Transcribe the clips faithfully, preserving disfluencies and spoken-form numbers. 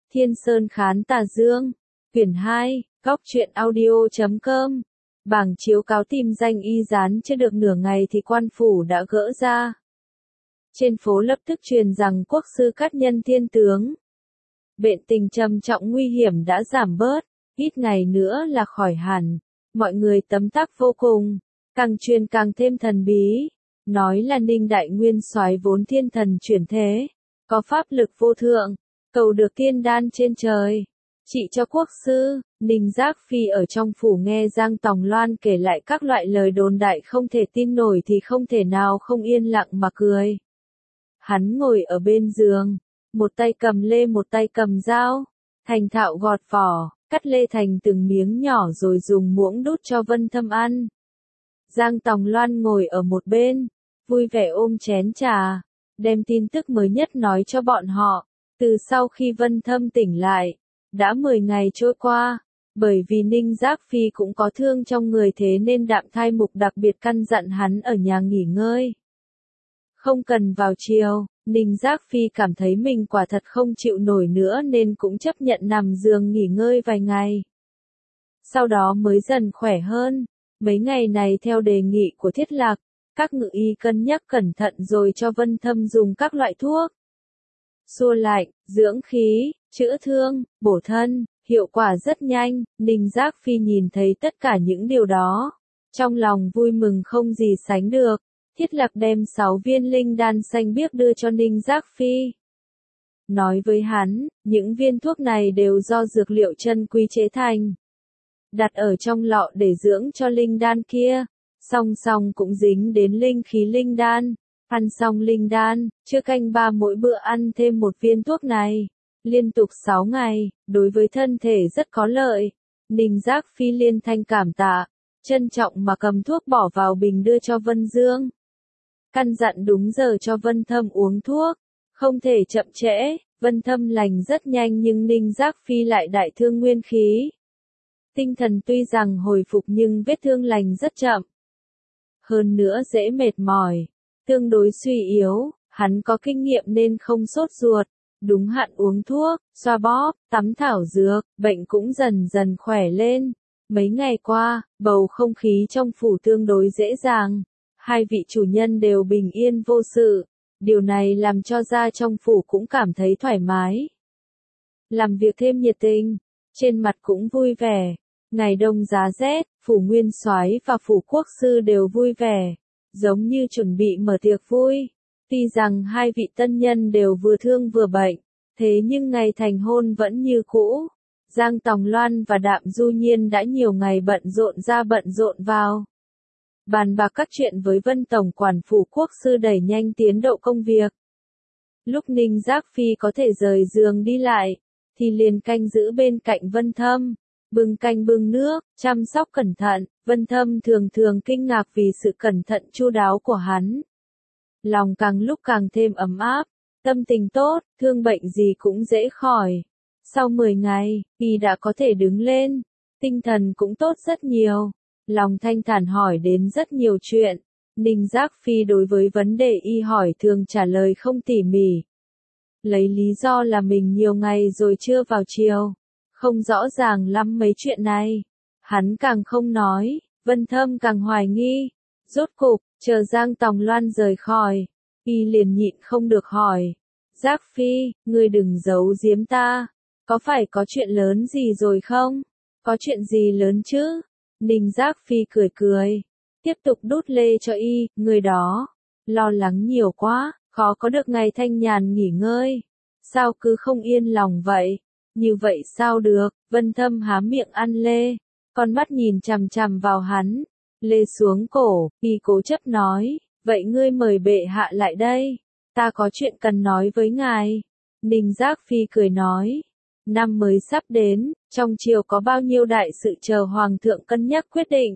Thiên Sơn Khán Tà Dương, quyển hai, góc truyện audio chấm com. Bảng chiếu cáo tìm danh y dán chưa được nửa ngày thì quan phủ đã gỡ ra. Trên phố lập tức truyền rằng quốc sư cát nhân thiên tướng. Bệnh tình trầm trọng nguy hiểm đã giảm bớt, ít ngày nữa là khỏi hẳn. Mọi người tấm tắc vô cùng, càng truyền càng thêm thần bí. Nói là Ninh Đại Nguyên soái vốn thiên thần chuyển thế, có pháp lực vô thượng, cầu được tiên đan trên trời. Trị cho quốc sư, Ninh Giác Phi ở trong phủ nghe Giang Tòng Loan kể lại các loại lời đồn đại không thể tin nổi thì không thể nào không yên lặng mà cười. Hắn ngồi ở bên giường, một tay cầm lê một tay cầm dao, thành thạo gọt vỏ, cắt lê thành từng miếng nhỏ rồi dùng muỗng đút cho Vân Thâm ăn. Giang Tòng Loan ngồi ở một bên, vui vẻ ôm chén trà, đem tin tức mới nhất nói cho bọn họ. Từ sau khi Vân Thâm tỉnh lại, đã mười ngày trôi qua, bởi vì Ninh Giác Phi cũng có thương trong người thế nên Đạm Thai Mục đặc biệt căn dặn hắn ở nhà nghỉ ngơi. Không cần vào chiều, Ninh Giác Phi cảm thấy mình quả thật không chịu nổi nữa nên cũng chấp nhận nằm giường nghỉ ngơi vài ngày. Sau đó mới dần khỏe hơn, mấy ngày này theo đề nghị của Thiết Lạc, các ngự y cân nhắc cẩn thận rồi cho Vân Thâm dùng các loại thuốc. Xua lạnh, dưỡng khí, chữa thương, bổ thân, hiệu quả rất nhanh. Ninh Giác Phi nhìn thấy tất cả những điều đó, trong lòng vui mừng không gì sánh được. Thiết Lạc đem sáu viên linh đan xanh biếc đưa cho Ninh Giác Phi. Nói với hắn, những viên thuốc này đều do dược liệu chân quý chế thành. Đặt ở trong lọ để dưỡng cho linh đan kia, song song cũng dính đến linh khí linh đan. Ăn xong linh đan, chưa canh ba mỗi bữa ăn thêm một viên thuốc này. Liên tục sáu ngày, đối với thân thể rất có lợi. Ninh Giác Phi liên thanh cảm tạ, trân trọng mà cầm thuốc bỏ vào bình đưa cho Vân Dương. Căn dặn đúng giờ cho Vân Thâm uống thuốc, không thể chậm trễ. Vân Thâm lành rất nhanh nhưng Ninh Giác Phi lại đại thương nguyên khí. Tinh thần tuy rằng hồi phục nhưng vết thương lành rất chậm. Hơn nữa dễ mệt mỏi, tương đối suy yếu, hắn có kinh nghiệm nên không sốt ruột, đúng hạn uống thuốc, xoa bóp, tắm thảo dược, bệnh cũng dần dần khỏe lên. Mấy ngày qua, bầu không khí trong phủ tương đối dễ dàng, hai vị chủ nhân đều bình yên vô sự, điều này làm cho gia trong phủ cũng cảm thấy thoải mái. Làm việc thêm nhiệt tình, trên mặt cũng vui vẻ. Ngày đông giá rét, phủ nguyên soái và phủ quốc sư đều vui vẻ, giống như chuẩn bị mở tiệc vui. Tuy rằng hai vị tân nhân đều vừa thương vừa bệnh, thế nhưng ngày thành hôn vẫn như cũ. Giang Tòng Loan và Đạm Du Nhiên đã nhiều ngày bận rộn ra bận rộn vào. Bàn bạc các chuyện với Vân Tổng quản phủ quốc sư đẩy nhanh tiến độ công việc. Lúc Ninh Giác Phi có thể rời giường đi lại, thì liền canh giữ bên cạnh Vân Thâm. Bưng canh bưng nước, chăm sóc cẩn thận. Vân Thâm thường thường kinh ngạc vì sự cẩn thận chu đáo của hắn. Lòng càng lúc càng thêm ấm áp, tâm tình tốt, thương bệnh gì cũng dễ khỏi. Sau mười ngày, y đã có thể đứng lên, tinh thần cũng tốt rất nhiều. Lòng thanh thản hỏi đến rất nhiều chuyện. Ninh Giác Phi đối với vấn đề y hỏi thường trả lời không tỉ mỉ. Lấy lý do là mình nhiều ngày rồi chưa vào chiều, không rõ ràng lắm mấy chuyện này. Hắn càng không nói, Vân Thâm càng hoài nghi. Rốt cục, chờ Giang Tòng Loan rời khỏi, y liền nhịn không được hỏi. Giác Phi, ngươi đừng giấu giếm ta, có phải có chuyện lớn gì rồi không? Có chuyện gì lớn chứ? Ninh Giác Phi cười cười, tiếp tục đút lê cho y. Người đó, lo lắng nhiều quá, khó có được ngày thanh nhàn nghỉ ngơi. Sao cứ không yên lòng vậy? Như vậy sao được? Vân Thâm há miệng ăn lê, con mắt nhìn chằm chằm vào hắn. Lê xuống cổ, y cố chấp nói, vậy ngươi mời bệ hạ lại đây, ta có chuyện cần nói với ngài. Ninh Giác Phi cười nói, năm mới sắp đến, trong triều có bao nhiêu đại sự chờ hoàng thượng cân nhắc quyết định.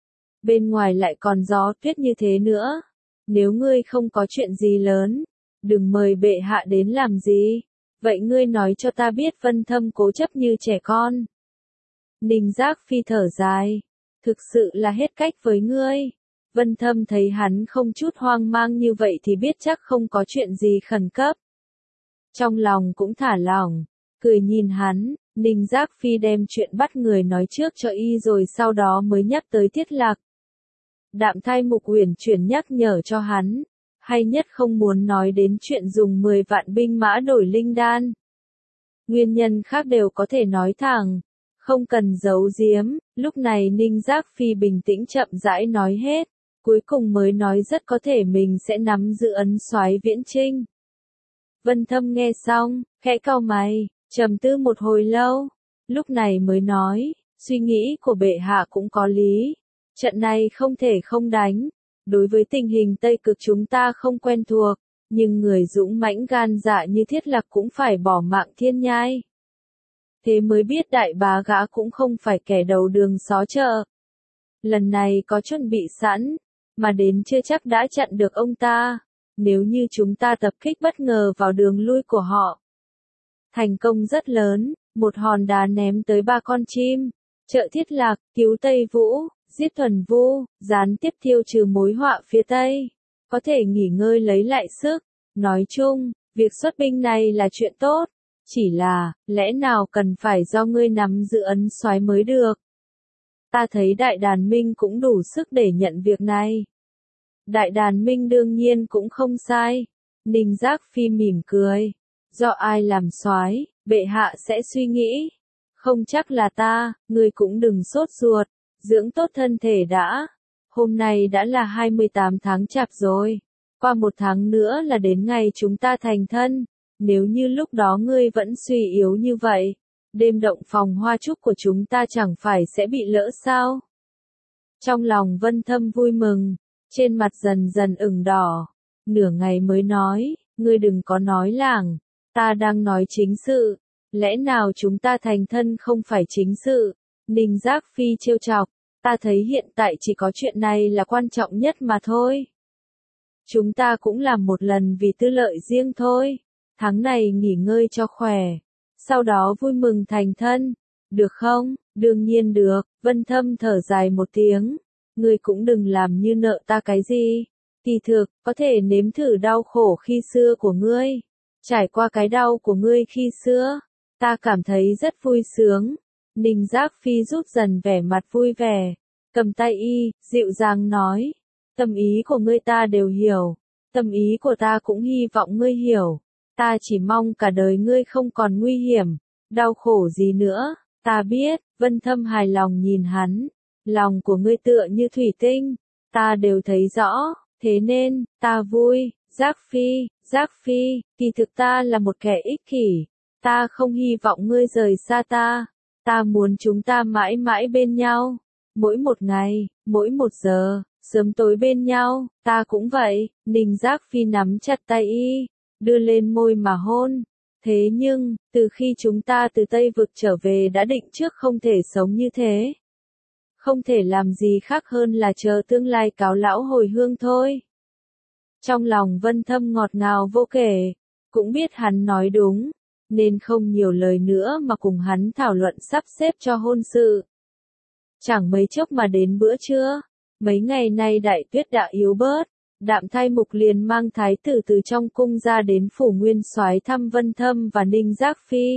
Bên ngoài lại còn gió tuyết như thế nữa, nếu ngươi không có chuyện gì lớn, đừng mời bệ hạ đến làm gì. Vậy ngươi nói cho ta biết. Vân Thâm cố chấp như trẻ con. Ninh Giác Phi thở dài, thực sự là hết cách với ngươi. Vân Thâm thấy hắn không chút hoang mang như vậy thì biết chắc không có chuyện gì khẩn cấp. Trong lòng cũng thả lỏng, cười nhìn hắn, Ninh Giác Phi đem chuyện bắt người nói trước cho y rồi sau đó mới nhắc tới Thiết Lạc. Đạm Thai Mục uyển chuyển nhắc nhở cho hắn, hay nhất không muốn nói đến chuyện dùng mười vạn binh mã đổi linh đan. Nguyên nhân khác đều có thể nói thẳng, không cần giấu giếm. Lúc này Ninh Giác Phi bình tĩnh chậm rãi nói hết, cuối cùng mới nói rất có thể mình sẽ nắm giữ ấn soái Viễn Trinh. Vân Thâm nghe xong, khẽ cau mày, trầm tư một hồi lâu, lúc này mới nói, suy nghĩ của bệ hạ cũng có lý, trận này không thể không đánh, đối với tình hình Tây Cực chúng ta không quen thuộc, nhưng người dũng mãnh gan dạ như Thiết Lạc cũng phải bỏ mạng thiên nhai. Thế mới biết đại bá gã cũng không phải kẻ đầu đường xó chợ. Lần này có chuẩn bị sẵn, mà đến chưa chắc đã chặn được ông ta, nếu như chúng ta tập kích bất ngờ vào đường lui của họ. Thành công rất lớn, một hòn đá ném tới ba con chim, trợ Thiết Lạc, cứu Tây Vũ, giết Thuần Vu, gián tiếp tiêu trừ mối họa phía Tây, có thể nghỉ ngơi lấy lại sức. Nói chung, việc xuất binh này là chuyện tốt, chỉ là, lẽ nào cần phải do ngươi nắm giữ ấn soái mới được. Ta thấy Đại Đàn Minh cũng đủ sức để nhận việc này. Đại Đàn Minh đương nhiên cũng không sai. Ninh Giác Phi mỉm cười. Do ai làm soái, bệ hạ sẽ suy nghĩ. Không chắc là ta, ngươi cũng đừng sốt ruột, dưỡng tốt thân thể đã. Hôm nay đã là hai mươi tám tháng Chạp rồi. Qua một tháng nữa là đến ngày chúng ta thành thân. Nếu như lúc đó ngươi vẫn suy yếu như vậy, đêm động phòng hoa trúc của chúng ta chẳng phải sẽ bị lỡ sao? Trong lòng Vân Thâm vui mừng, trên mặt dần dần ửng đỏ, nửa ngày mới nói, ngươi đừng có nói lảng, ta đang nói chính sự, lẽ nào chúng ta thành thân không phải chính sự? Ninh Giác Phi trêu chọc, ta thấy hiện tại chỉ có chuyện này là quan trọng nhất mà thôi. Chúng ta cũng làm một lần vì tư lợi riêng thôi. Tháng này nghỉ ngơi cho khỏe, sau đó vui mừng thành thân, được không? Đương nhiên được. Vân Thâm thở dài một tiếng, ngươi cũng đừng làm như nợ ta cái gì, kỳ thực, có thể nếm thử đau khổ khi xưa của ngươi, trải qua cái đau của ngươi khi xưa, ta cảm thấy rất vui sướng. Ninh Giác Phi rút dần vẻ mặt vui vẻ, cầm tay y, dịu dàng nói, tâm ý của ngươi ta đều hiểu, tâm ý của ta cũng hy vọng ngươi hiểu. Ta chỉ mong cả đời ngươi không còn nguy hiểm, đau khổ gì nữa, ta biết. Vân Thâm hài lòng nhìn hắn, lòng của ngươi tựa như thủy tinh, ta đều thấy rõ, thế nên, ta vui. Giác Phi, Giác Phi, kỳ thực ta là một kẻ ích kỷ, ta không hy vọng ngươi rời xa ta, ta muốn chúng ta mãi mãi bên nhau, mỗi một ngày, mỗi một giờ, sớm tối bên nhau, ta cũng vậy. Ninh Giác Phi nắm chặt tay y, đưa lên môi mà hôn. Thế nhưng, từ khi chúng ta từ Tây Vực trở về đã định trước không thể sống như thế. Không thể làm gì khác hơn là chờ tương lai cáo lão hồi hương thôi. Trong lòng Vân Thâm ngọt ngào vô kể, cũng biết hắn nói đúng, nên không nhiều lời nữa mà cùng hắn thảo luận sắp xếp cho hôn sự. Chẳng mấy chốc mà đến bữa trưa, mấy ngày nay đại tuyết đã yếu bớt. Đạm Thai Mục liền mang thái tử từ trong cung ra đến phủ Nguyên Soái thăm Vân Thâm và Ninh Giác Phi.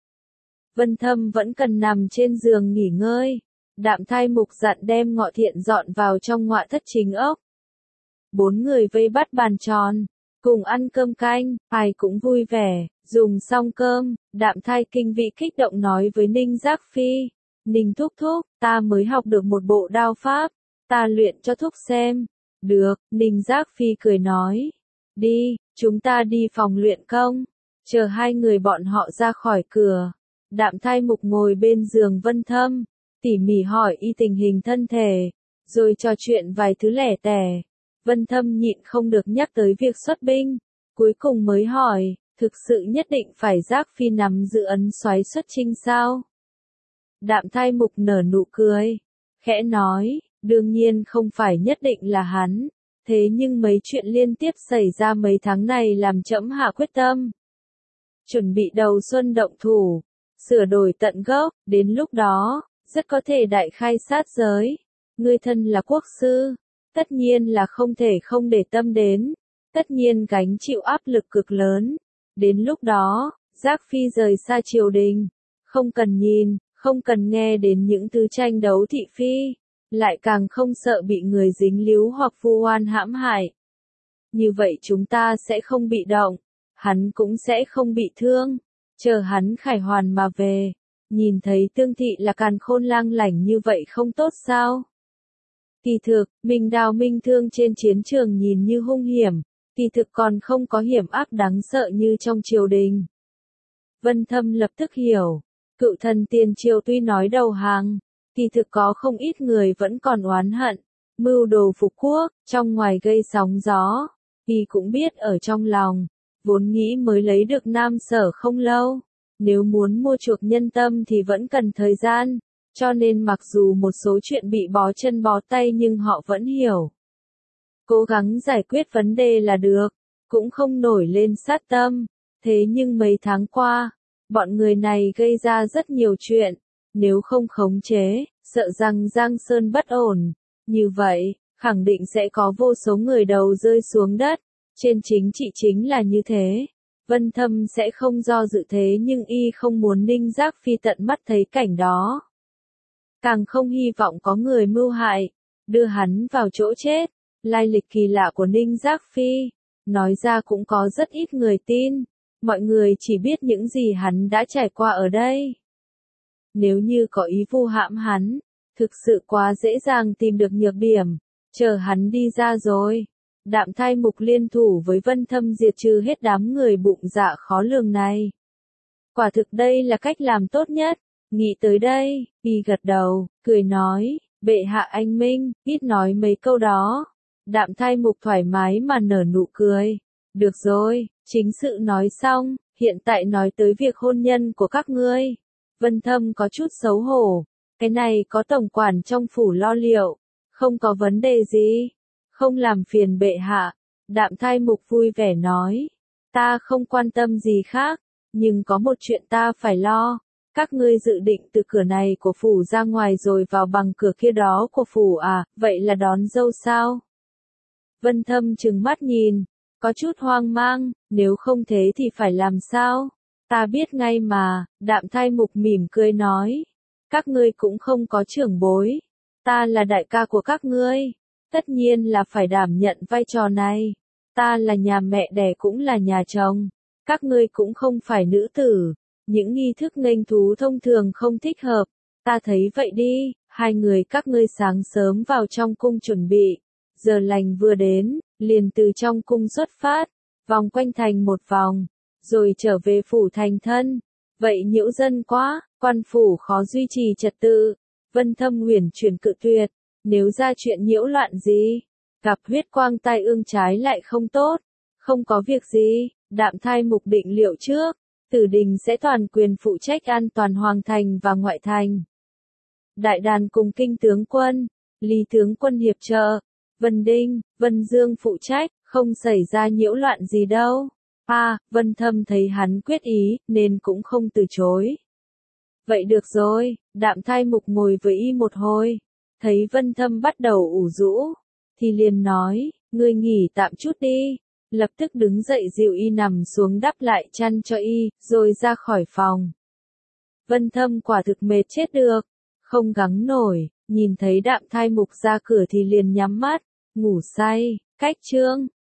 Vân Thâm vẫn cần nằm trên giường nghỉ ngơi. Đạm Thai Mục dặn đem Ngọ Thiện dọn vào trong ngọa thất chính ốc. Bốn người vây bắt bàn tròn, cùng ăn cơm canh, ai cũng vui vẻ. Dùng xong cơm, Đạm Thai kinh vị kích động nói với Ninh Giác Phi, Ninh thúc thúc, ta mới học được một bộ đao pháp, ta luyện cho thúc xem. Được, Ninh Giác Phi cười nói. Đi, chúng ta đi phòng luyện công. Chờ hai người bọn họ ra khỏi cửa. Đạm Thai Mục ngồi bên giường Vân Thâm, tỉ mỉ hỏi y tình hình thân thể, rồi trò chuyện vài thứ lẻ tẻ. Vân Thâm nhịn không được nhắc tới việc xuất binh, cuối cùng mới hỏi, thực sự nhất định phải Giác Phi nắm giữ ấn soái xuất chinh sao? Đạm Thai Mục nở nụ cười, khẽ nói, đương nhiên không phải nhất định là hắn, thế nhưng mấy chuyện liên tiếp xảy ra mấy tháng này làm trẫm hạ quyết tâm. Chuẩn bị đầu xuân động thủ, sửa đổi tận gốc, đến lúc đó, rất có thể đại khai sát giới. Ngươi thân là quốc sư, tất nhiên là không thể không để tâm đến, tất nhiên gánh chịu áp lực cực lớn. Đến lúc đó, Giác Phi rời xa triều đình, không cần nhìn, không cần nghe đến những thứ tranh đấu thị phi, lại càng không sợ bị người dính líu hoặc vu oan hãm hại. Như vậy chúng ta sẽ không bị động, hắn cũng sẽ không bị thương, chờ hắn khải hoàn mà về, nhìn thấy Tương Thị là càn khôn lang lảnh như vậy không tốt sao? Kỳ thực, Minh Đao Minh Thương trên chiến trường nhìn như hung hiểm, kỳ thực còn không có hiểm ác đáng sợ như trong triều đình. Vân Thâm lập tức hiểu, cựu thần tiền triều tuy nói đầu hàng, kỳ thực có không ít người vẫn còn oán hận, mưu đồ phục quốc, trong ngoài gây sóng gió, y cũng biết ở trong lòng, vốn nghĩ mới lấy được Nam Sở không lâu, nếu muốn mua chuộc nhân tâm thì vẫn cần thời gian, cho nên mặc dù một số chuyện bị bó chân bó tay nhưng họ vẫn hiểu. Cố gắng giải quyết vấn đề là được, cũng không nổi lên sát tâm, thế nhưng mấy tháng qua, bọn người này gây ra rất nhiều chuyện, nếu không khống chế, sợ rằng Giang Sơn bất ổn, như vậy, khẳng định sẽ có vô số người đầu rơi xuống đất, trên chính trị chính là như thế. Vân Thâm sẽ không do dự thế nhưng y không muốn Ninh Giác Phi tận mắt thấy cảnh đó. Càng không hy vọng có người mưu hại, đưa hắn vào chỗ chết. Lai lịch kỳ lạ của Ninh Giác Phi, nói ra cũng có rất ít người tin, mọi người chỉ biết những gì hắn đã trải qua ở đây. Nếu như có ý vu hãm hắn, thực sự quá dễ dàng tìm được nhược điểm, chờ hắn đi ra rồi. Đạm Thai Mục liên thủ với Vân Thâm diệt trừ hết đám người bụng dạ khó lường này. Quả thực đây là cách làm tốt nhất, nghĩ tới đây, y gật đầu, cười nói, bệ hạ anh minh, ít nói mấy câu đó. Đạm Thai Mục thoải mái mà nở nụ cười. Được rồi, chính sự nói xong, hiện tại nói tới việc hôn nhân của các ngươi. Vân Thâm có chút xấu hổ, cái này có tổng quản trong phủ lo liệu, không có vấn đề gì, không làm phiền bệ hạ. Đạm Thai Mục vui vẻ nói, ta không quan tâm gì khác, nhưng có một chuyện ta phải lo, các ngươi dự định từ cửa này của phủ ra ngoài rồi vào bằng cửa kia đó của phủ à, vậy là đón dâu sao? Vân Thâm trừng mắt nhìn, có chút hoang mang, nếu không thế thì phải làm sao? Ta biết ngay mà, Đạm Thai Mục mỉm cười nói, các ngươi cũng không có trưởng bối, ta là đại ca của các ngươi, tất nhiên là phải đảm nhận vai trò này, ta là nhà mẹ đẻ cũng là nhà chồng, các ngươi cũng không phải nữ tử, những nghi thức nghênh thú thông thường không thích hợp, ta thấy vậy đi, hai người các ngươi sáng sớm vào trong cung chuẩn bị. Giờ lành vừa đến, liền từ trong cung xuất phát, vòng quanh thành một vòng, rồi trở về phủ thành thân. Vậy nhiễu dân quá, quan phủ khó duy trì trật tự. Vân Thâm huyền chuyển cự tuyệt, nếu ra chuyện nhiễu loạn gì, gặp huyết quang tai ương trái lại không tốt, không có việc gì, Đạm Thai Mục định liệu trước, Tử Đình sẽ toàn quyền phụ trách an toàn hoàng thành và ngoại thành. Đại đàn cùng kinh tướng quân, Lý tướng quân hiệp trợ. Vân Đinh, Vân Dương phụ trách, không xảy ra nhiễu loạn gì đâu. À, Vân Thâm thấy hắn quyết ý, nên cũng không từ chối. Vậy được rồi, Đạm Thai Mục ngồi với y một hồi, thấy Vân Thâm bắt đầu ủ rũ, thì liền nói, ngươi nghỉ tạm chút đi, lập tức đứng dậy dìu y nằm xuống đắp lại chăn cho y, rồi ra khỏi phòng. Vân Thâm quả thực mệt chết được, không gắng nổi, nhìn thấy Đạm Thai Mục ra cửa thì liền nhắm mắt, ngủ say, cách chương.